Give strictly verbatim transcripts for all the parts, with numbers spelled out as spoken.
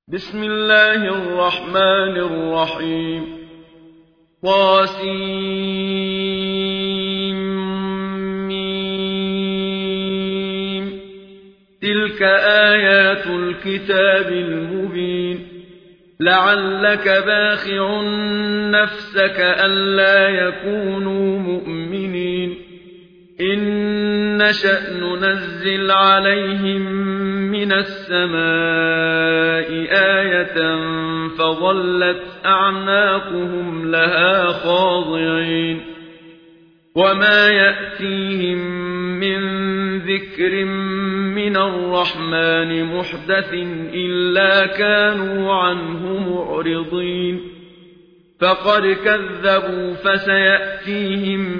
بسم الله الرحمن الرحيم طاسيم تلك آيات الكتاب المبين لعلك باخع نفسك ألا يكونوا مؤمنين إن نشأ ننزل عليهم من السماء آية فظلت أعناقهم لها خاضعين وما يأتيهم من ذكر من الرحمن محدث إلا كانوا عنه معرضين فقد كذبوا فسيأتيهم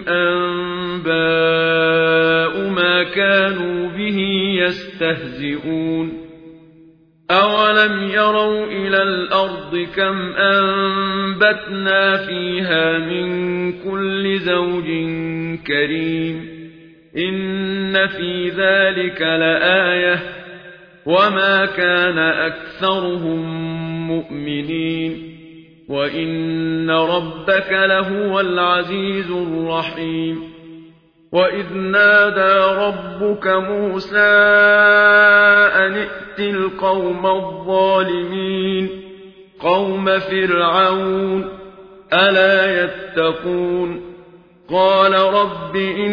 أنباء ما كانوا به يستهزئون أولم يروا إلى الأرض كم أنبتنا فيها من كل زوج كريم إن في ذلك لآية وما كان أكثرهم مؤمنين وإن ربك لهو العزيز الرحيم وإذ نادى ربك موسى أن ائت القوم الظالمين قوم فرعون ألا يتقون قال رب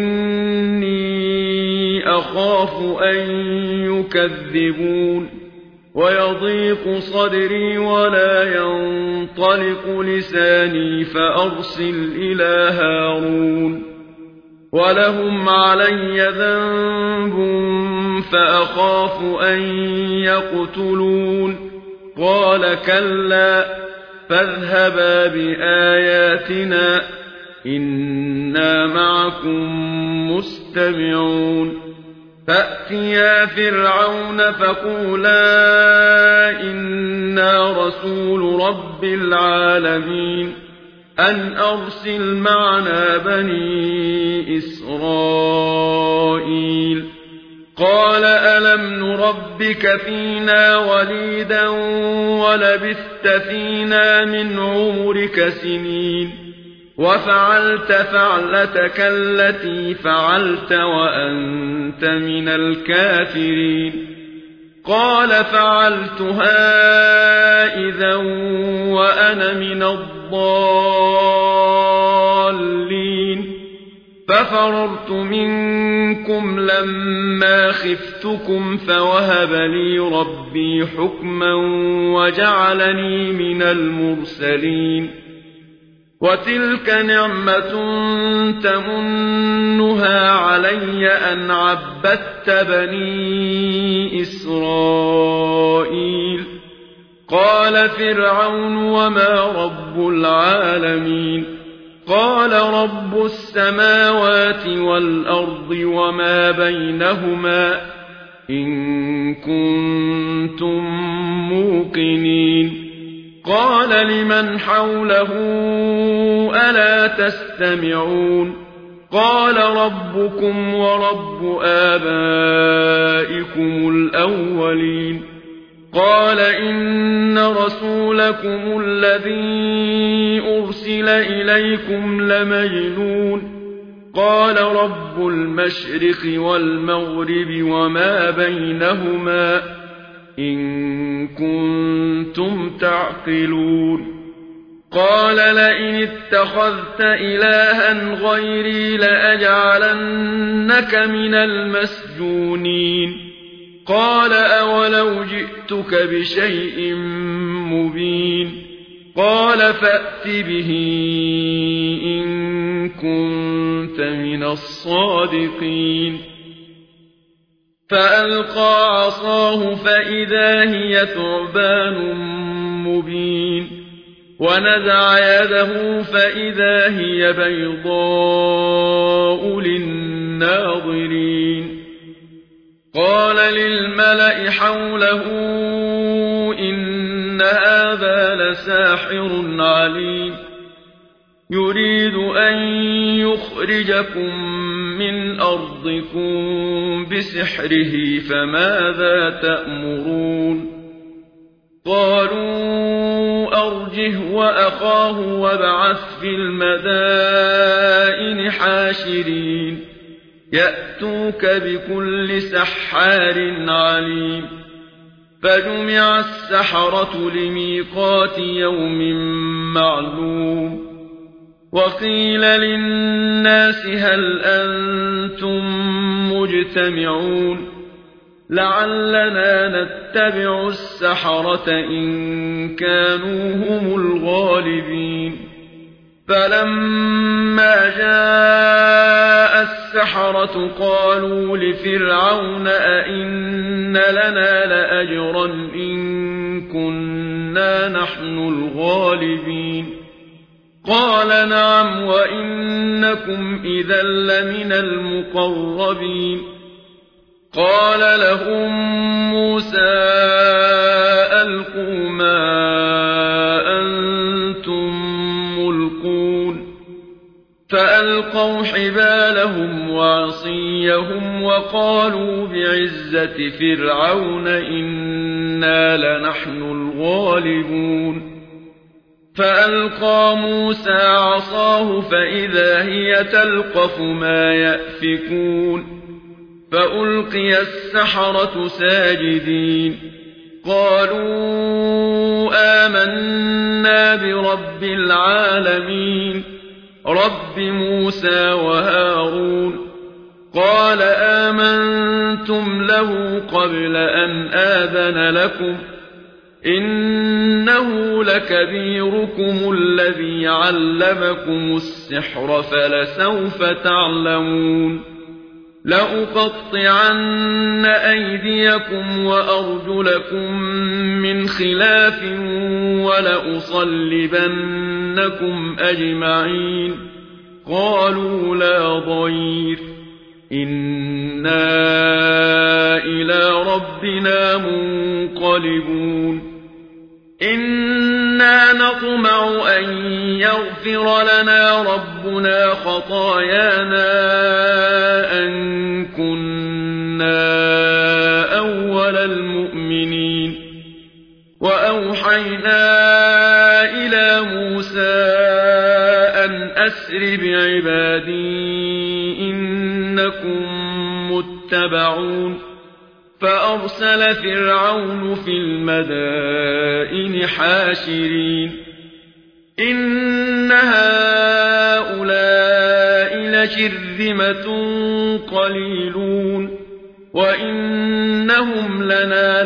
إني أخاف أن يكذبون ويضيق صدري ولا ينطلق لساني فأرسل إلى هارون ولهم علي ذنب فأخاف أن يقتلون قال كلا فاذهبا بآياتنا إنا معكم مستمعون فأتيا فرعون فقولا إنا رسول رب العالمين أن أرسل معنا بني إسرائيل قال ألم نربك فينا وليدا ولبثت فينا من عمرك سنين وفعلت فعلتك التي فعلت وأنت من الكافرين قال فعلتها إذا وأنا من الضالين ففررت منكم لما خفتكم فوهب لي ربي حكما وجعلني من المرسلين وتلك نعمة تمنها علي أن عبدت بني إسرائيل قال فرعون وما رب العالمين قال رب السماوات والأرض وما بينهما إن كنتم موقنين قال لمن حوله ألا تستمعون قال ربكم ورب آبائكم الأولين قال إن رسولكم الذي أرسل إليكم لمجنون قال رب المشرق والمغرب وما بينهما إن كنتم تعقلون قال لئن اتخذت إلها غيري لأجعلنك من المسجونين قال أولو جئتك بشيء مبين قال فأت به إن كنت من الصادقين فألقى عصاه فإذا هي ثعبان مبين ونزع يده فإذا هي بيضاء للناظرين قال للملأ حوله إن هذا لساحر عليم يريد أن يخرجكم من أرضكم بسحره فماذا تأمرون قالوا أرجه وأخاه وابعث في المدائن حاشرين يأتوك بكل سحار عليم فجمع السحرة لميقات يوم معلوم وقيل للناس هل أنتم مجتمعون لعلنا نتبع السحرة إن كانوا هم الغالبين فلما جاء السحرة قالوا لفرعون أئن لنا لأجرا إن كنا نحن الغالبين قال نعم وإنكم إذا لمن المقربين قال لهم موسى ألقوا ما أنتم ملقون فألقوا حبالهم وعصيهم وقالوا بعزة فرعون إنا لنحن الغالبون فألقى موسى عصاه فإذا هي تلقف ما يأفكون فألقي السحرة ساجدين قالوا آمنا برب العالمين رب موسى وهارون قال آمنتم له قبل أن آذن لكم إنه لكبيركم الذي علمكم السحر فلسوف تعلمون لأقطعن أيديكم وأرجلكم من خلاف ولأصلبنكم أجمعين قالوا لا ضير إنا إلى ربنا منقلبون إنا نطمع أن يغفر لنا ربنا خطايانا أن كنا أول المؤمنين وأوحينا إلى موسى أن أسر بعبادي إنكم متبعون فأرسل فرعون في المدائن حاشرين إن هؤلاء لشرذمة قليلون وإنهم لنا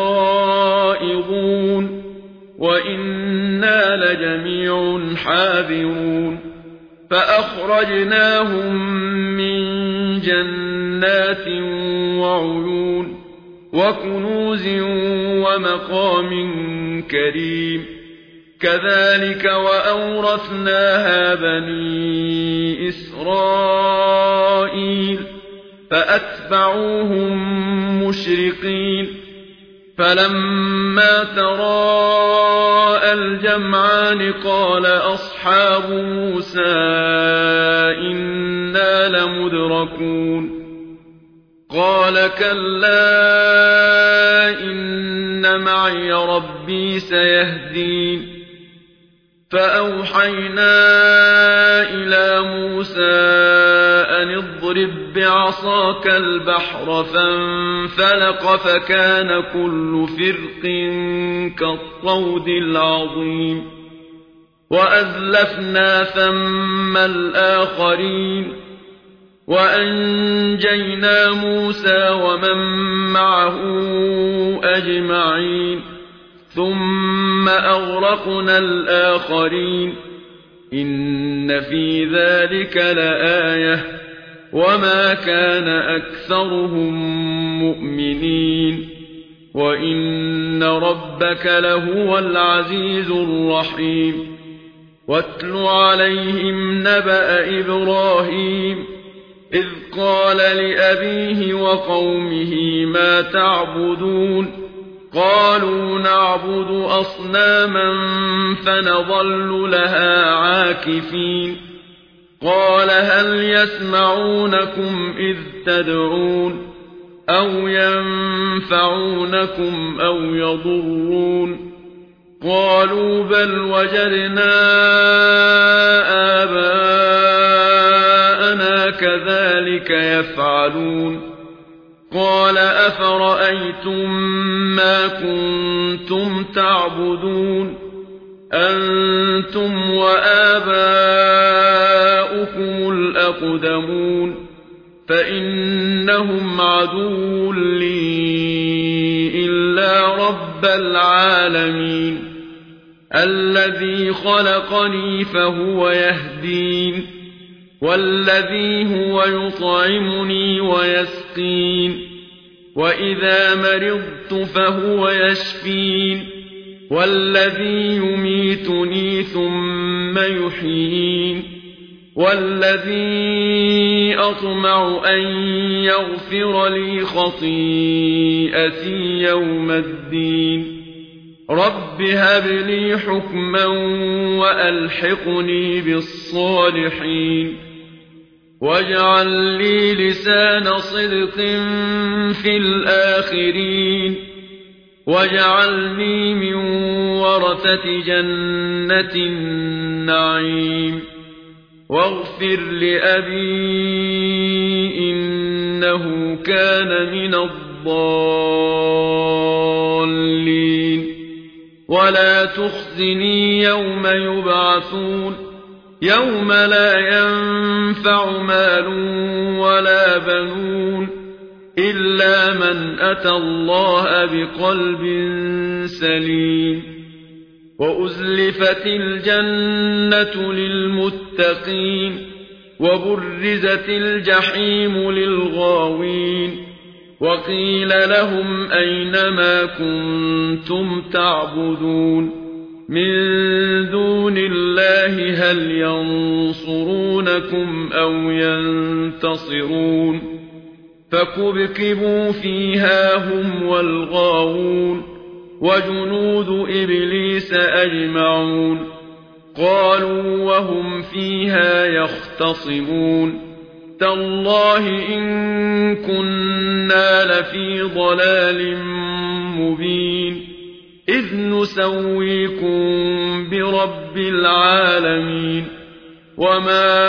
لغائظون وإنا لجميع حاذرون فأخرجناهم من جنات وعيون وكنوز ومقام كريم كذلك وأورثناها بني إسرائيل فأتبعوهم مشرقين فلما تراءى الجمعان قال أصحاب موسى إنا لمدركون قال كلا إن معي ربي سيهدين فأوحينا إلى موسى أن اضرب بعصاك البحر فانفلق فكان كل فرق كالطود العظيم وأزلفنا ثم الآخرين وأنجينا موسى ومن معه أجمعين ثم أغرقنا الآخرين إن في ذلك لآية وما كان أكثرهم مؤمنين وإن ربك لهو العزيز الرحيم واتل عليهم نبأ إبراهيم إذ قال لأبيه وقومه ما تعبدون قالوا نعبد أصناما فنظل لها عاكفين قال هل يسمعونكم إذ تدعون أو ينفعونكم أو يضرون قالوا بل وجدنا آباءنا كذلك يفعلون قال أفرأيتم ما كنتم تعبدون أنتم وآباؤكم الأقدمون فإنهم عدو لي إلا رب العالمين الذي خلقني فهو يهدين والذي هو يطعمني ويسقين وإذا مرضت فهو يشفين والذي يميتني ثم يحيين والذي أطمع أن يغفر لي خطيئتي يوم الدين رب هب لي حكما وألحقني بالصالحين واجعل لي لسان صدق في الآخرين واجعلني من ورثة جنة النعيم واغفر لأبي إنه كان من الضالين ولا تخزني يوم يبعثون يوم لا ينفع مال ولا بنون إلا من أتى الله بقلب سليم وأزلفت الجنة للمتقين وبرزت الجحيم للغاوين وقيل لهم أين ما كنتم تعبدون من دون الله هل ينصرونكم أو ينتصرون فكبكبوا فيها هم والغاوون وجنود إبليس أجمعون قالوا وهم فيها يختصمون تالله إن كنا لفي ضلال مبين إذ نسويكم برب العالمين وما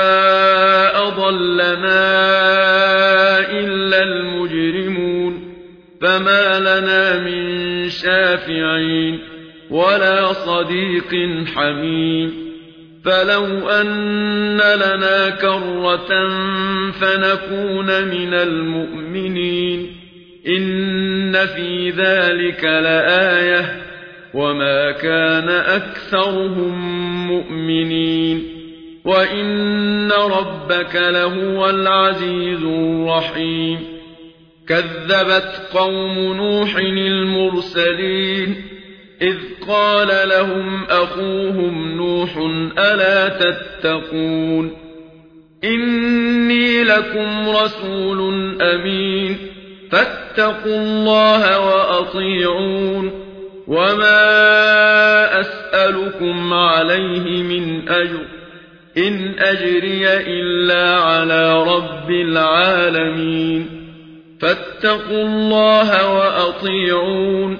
أضلنا إلا المجرمون فما لنا من شافعين ولا صديق حميم فلو أن لنا كرة فنكون من المؤمنين إن في ذلك لآية وما كان أكثرهم مؤمنين وإن ربك لهو العزيز الرحيم كذبت قوم نوح المرسلين إذ قال لهم أخوهم نوح ألا تتقون إني لكم رسول أمين فاتقوا الله وأطيعون وما أسألكم عليه من أجر إن أجري إلا على رب العالمين فاتقوا الله وأطيعون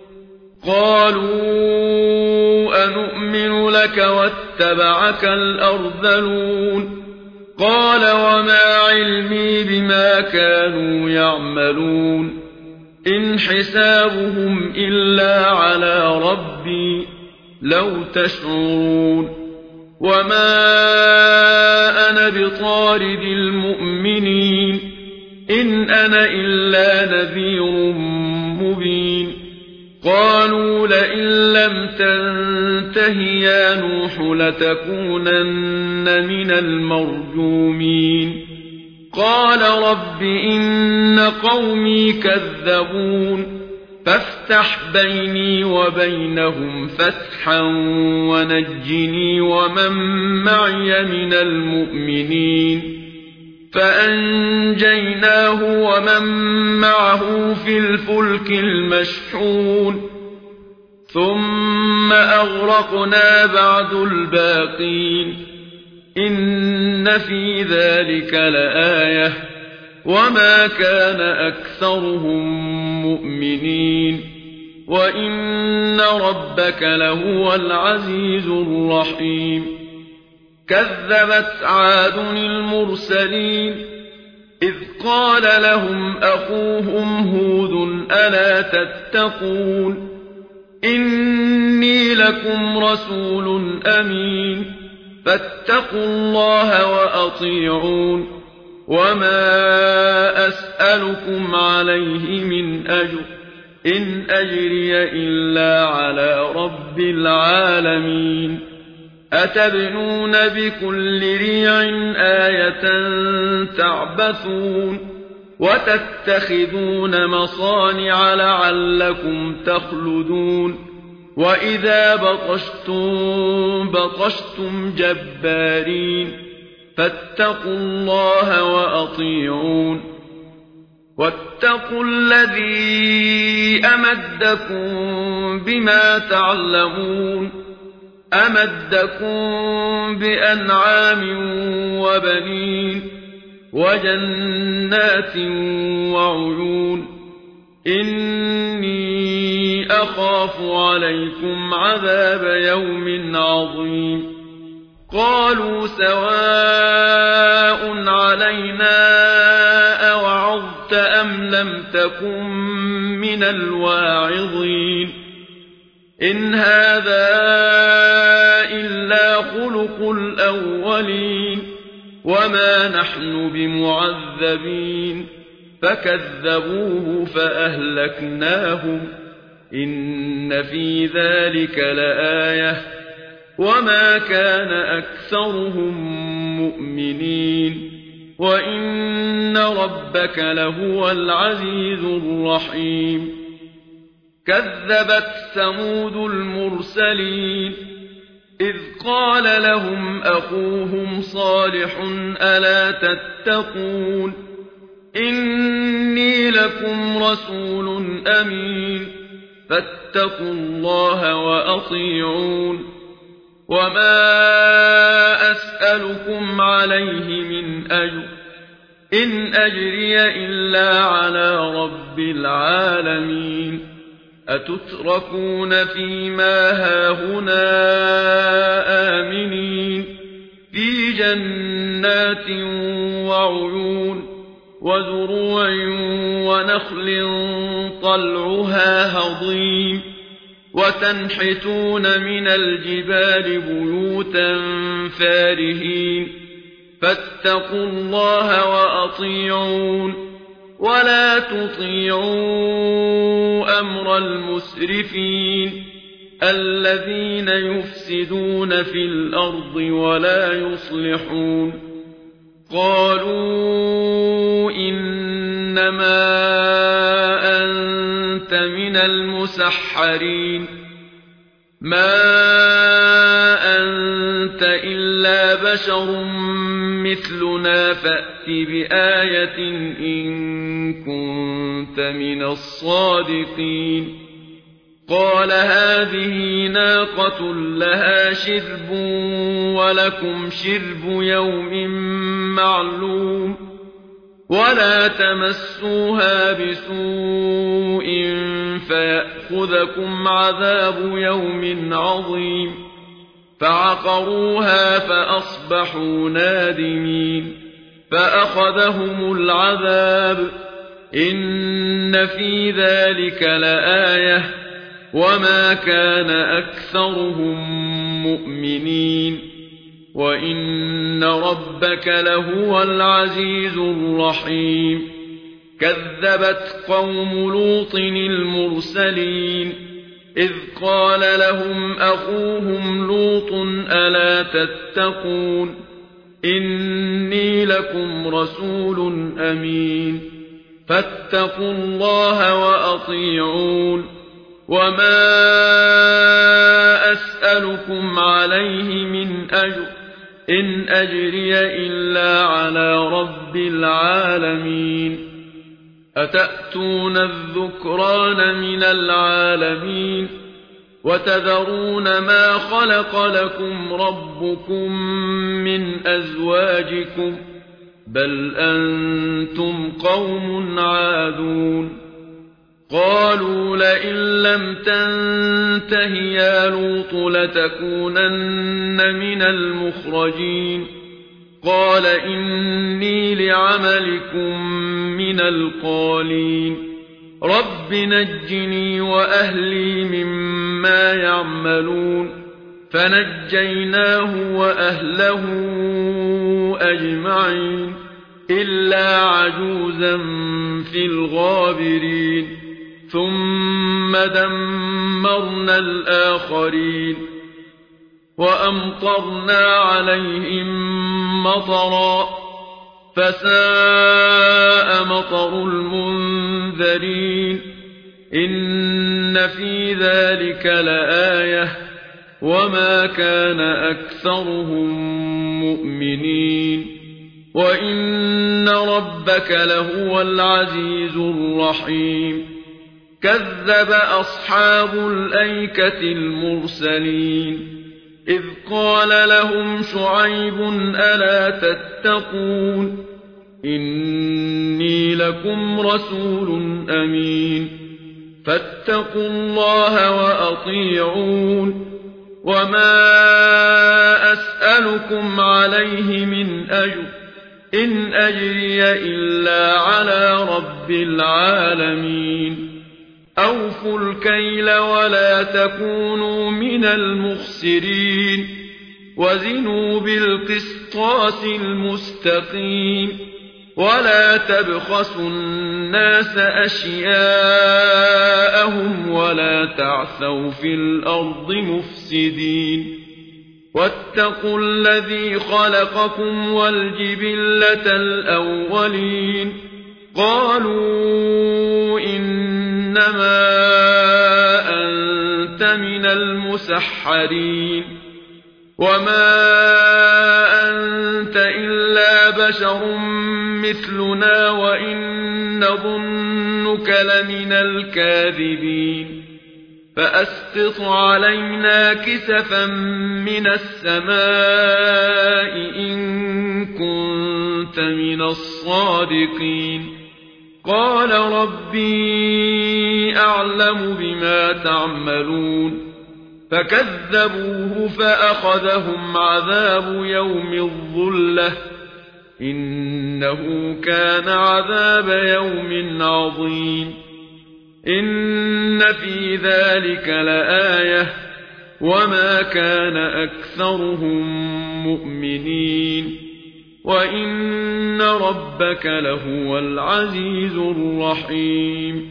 قالوا أنؤمن لك واتبعك الأرذلون قال وما علمي بما كانوا يعملون إن حسابهم إلا على ربي لو تشعرون وما أنا بطارد المؤمنين إن أنا إلا نذير مبين قالوا لئن لم تنته يا نوح لتكونن من المرجومين قال رب إن قومي كذبون فافتح بيني وبينهم فتحا ونجني ومن معي من المؤمنين فأنجيناه ومن معه في الفلك المشحون ثم أغرقنا بعد الباقين إن في ذلك لآية وما كان أكثرهم مؤمنين وإن ربك لهو العزيز الرحيم كذبت عاد المرسلين إذ قال لهم أخوهم هود ألا تتقون إني لكم رسول أمين فاتقوا الله وأطيعون وما أسألكم عليه من أجر إن أجري إلا على رب العالمين أتبنون بكل ريع آية تعبثون وتتخذون مصانع لعلكم تخلدون وإذا بطشتم بطشتم جبارين فاتقوا الله وأطيعون واتقوا الذي أمدكم بما تعلمون أمدكم بأنعام وبنين وجنات وعيون إني أخاف عليكم عذاب يوم عظيم قالوا سواء علينا أوعظت أم لم تكن من الواعظين إن هذا إلا خلق الأولين وما نحن بمعذبين فكذبوه فأهلكناهم إن في ذلك لآية وما كان أكثرهم مؤمنين وإن ربك لهو العزيز الرحيم كذبت ثمود المرسلين إذ قال لهم أخوهم صالح ألا تتقون إني لكم رسول أمين فاتقوا الله وأطيعون وما أسألكم عليه من أجر إن أجري إلا على رب العالمين أتتركون فيما هاهنا آمنين في جنات وعيون وزروع ونخل طلعها هضيم وتنحتون من الجبال بيوتا فارهين فاتقوا الله وأطيعون ولا تطيعوا أمر المسرفين الذين يفسدون في الأرض ولا يصلحون قالوا إنما أنت من المسحرين ما أنت إلا بشر مثلنا فأت بآية إن كنت من الصادقين قال هذه ناقة لها شرب ولكم شرب يوم معلوم ولا تمسوها بسوء فيأخذكم عذاب يوم عظيم فعقروها فأصبحوا نادمين فأخذهم العذاب إن في ذلك لآية وما كان أكثرهم مؤمنين وإن ربك لهو العزيز الرحيم كذبت قوم لوط المرسلين إذ قال لهم أخوهم لوط ألا تتقون إني لكم رسول أمين فاتقوا الله وأطيعون وما أسألكم عليه من أجر إن أجري إلا على رب العالمين أتأتون الذكران من العالمين وتذرون ما خلق لكم ربكم من أزواجكم بل أنتم قوم عادون قالوا لئن لم تنته يا لوط لتكونن من المخرجين قال إني لعملكم من القالين رب نجني وأهلي مما يعملون فنجيناه وأهله أجمعين إلا عجوزا في الغابرين ثم دمرنا الآخرين وأمطرنا عليهم مطرا فساء مطر المنذرين إن في ذلك لآية وما كان أكثرهم مؤمنين وإن ربك لهو العزيز الرحيم كذب أصحاب الأيكة المرسلين إذ قال لهم شعيب ألا تتقون إني لكم رسول أمين فاتقوا الله وأطيعون وما أسألكم عليه من أجر إن أجري إلا على رب العالمين أوفوا الكيل ولا تكونوا من المخسرين وزنوا بالقسطاس المستقيم ولا تبخسوا الناس أشياءهم ولا تعثوا في الأرض مفسدين واتقوا الذي خلقكم والجبلة الأولين قالوا إنما أنت من المسحرين وما أنت إلا بشر مثلنا وإن نظنك لمن الكاذبين فأسقط علينا كسفا من السماء إن كنت من الصادقين قال ربي أعلم بما تعملون فكذبوه فأخذهم عذاب يوم الظلة إنه كان عذاب يوم عظيم إن في ذلك لآية وما كان أكثرهم مؤمنين وإن ربك لهو العزيز الرحيم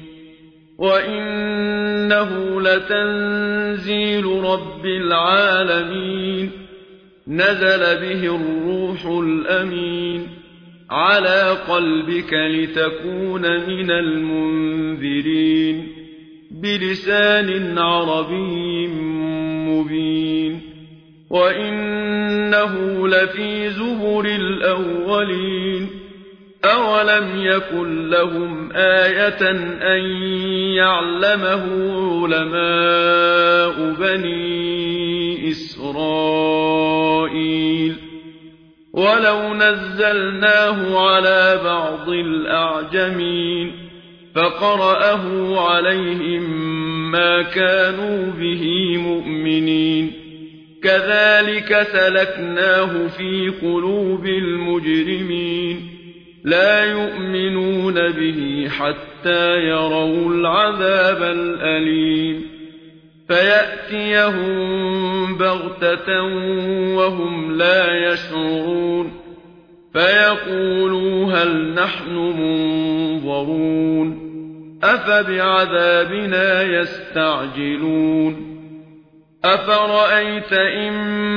وإنه لتنزيل رب العالمين نزل به الروح الأمين على قلبك لتكون من المنذرين بلسان عربي مبين وإنه لفي زبر الأولين أولم يكن لهم آية أن يعلمه علماء بني إسرائيل ولو نزلناه على بعض الأعجمين فقرأه عليهم ما كانوا به مؤمنين كذلك سلكناه في قلوب المجرمين لا يؤمنون به حتى يروا العذاب الأليم فيأتيهم بغتة وهم لا يشعرون فيقولوا هل نحن منظرون أفبعذابنا يستعجلون أفرأيت إن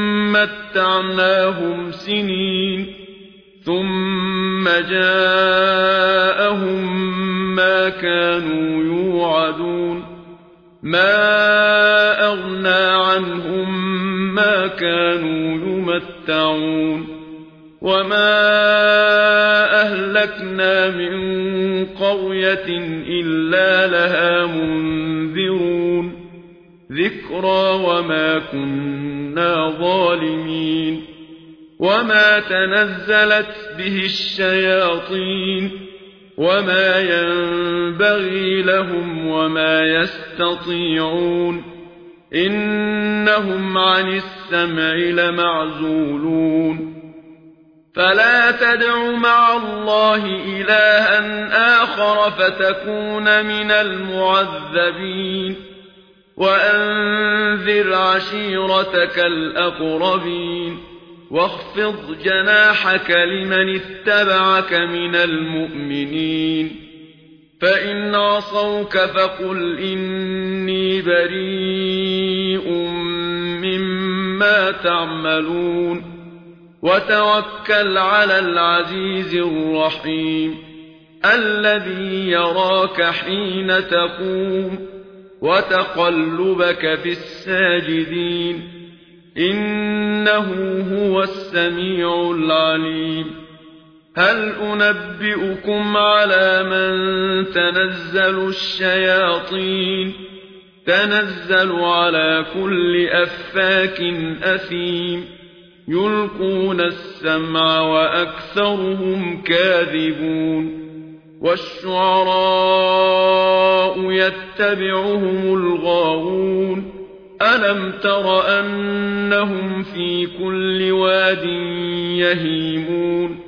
متعناهم سنين ثم جاءهم ما كانوا يوعدون ما أغنى عنهم ما كانوا يمتعون وما أهلكنا من قرية إلا لها منذرون ذكرى وما كنا ظالمين وما تنزلت به الشياطين وما ينبغي لهم وما يستطيعون إنهم عن السمع لمعزولون فلا تدع مع الله إلها آخر فتكون من المعذبين وأنذر عشيرتك الأقربين واخفض جناحك لمن اتبعك من المؤمنين فإن عصوك فقل إني بريء مما تعملون وتوكل على العزيز الرحيم الذي يراك حين تقوم وتقلبك في الساجدين إنه هو السميع العليم هل أنبئكم على من تنزل الشياطين تنزل على كل أفاك أثيم يلقون السمع وأكثرهم كاذبون والشعراء يتبعهم الغاوون ألم تر أنهم في كل واد يهيمون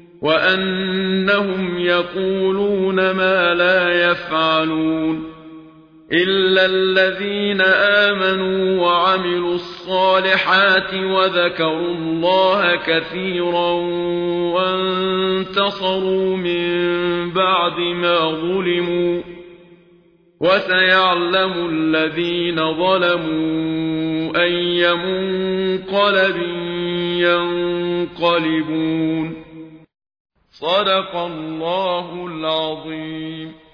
وأنهم يقولون ما لا يفعلون إلا الذين آمنوا وعملوا الصالحات وذكروا الله كثيرا وانتصروا من بعد ما ظلموا وسيعلم الذين ظلموا أي منقلب ينقلبون صدق الله العظيم.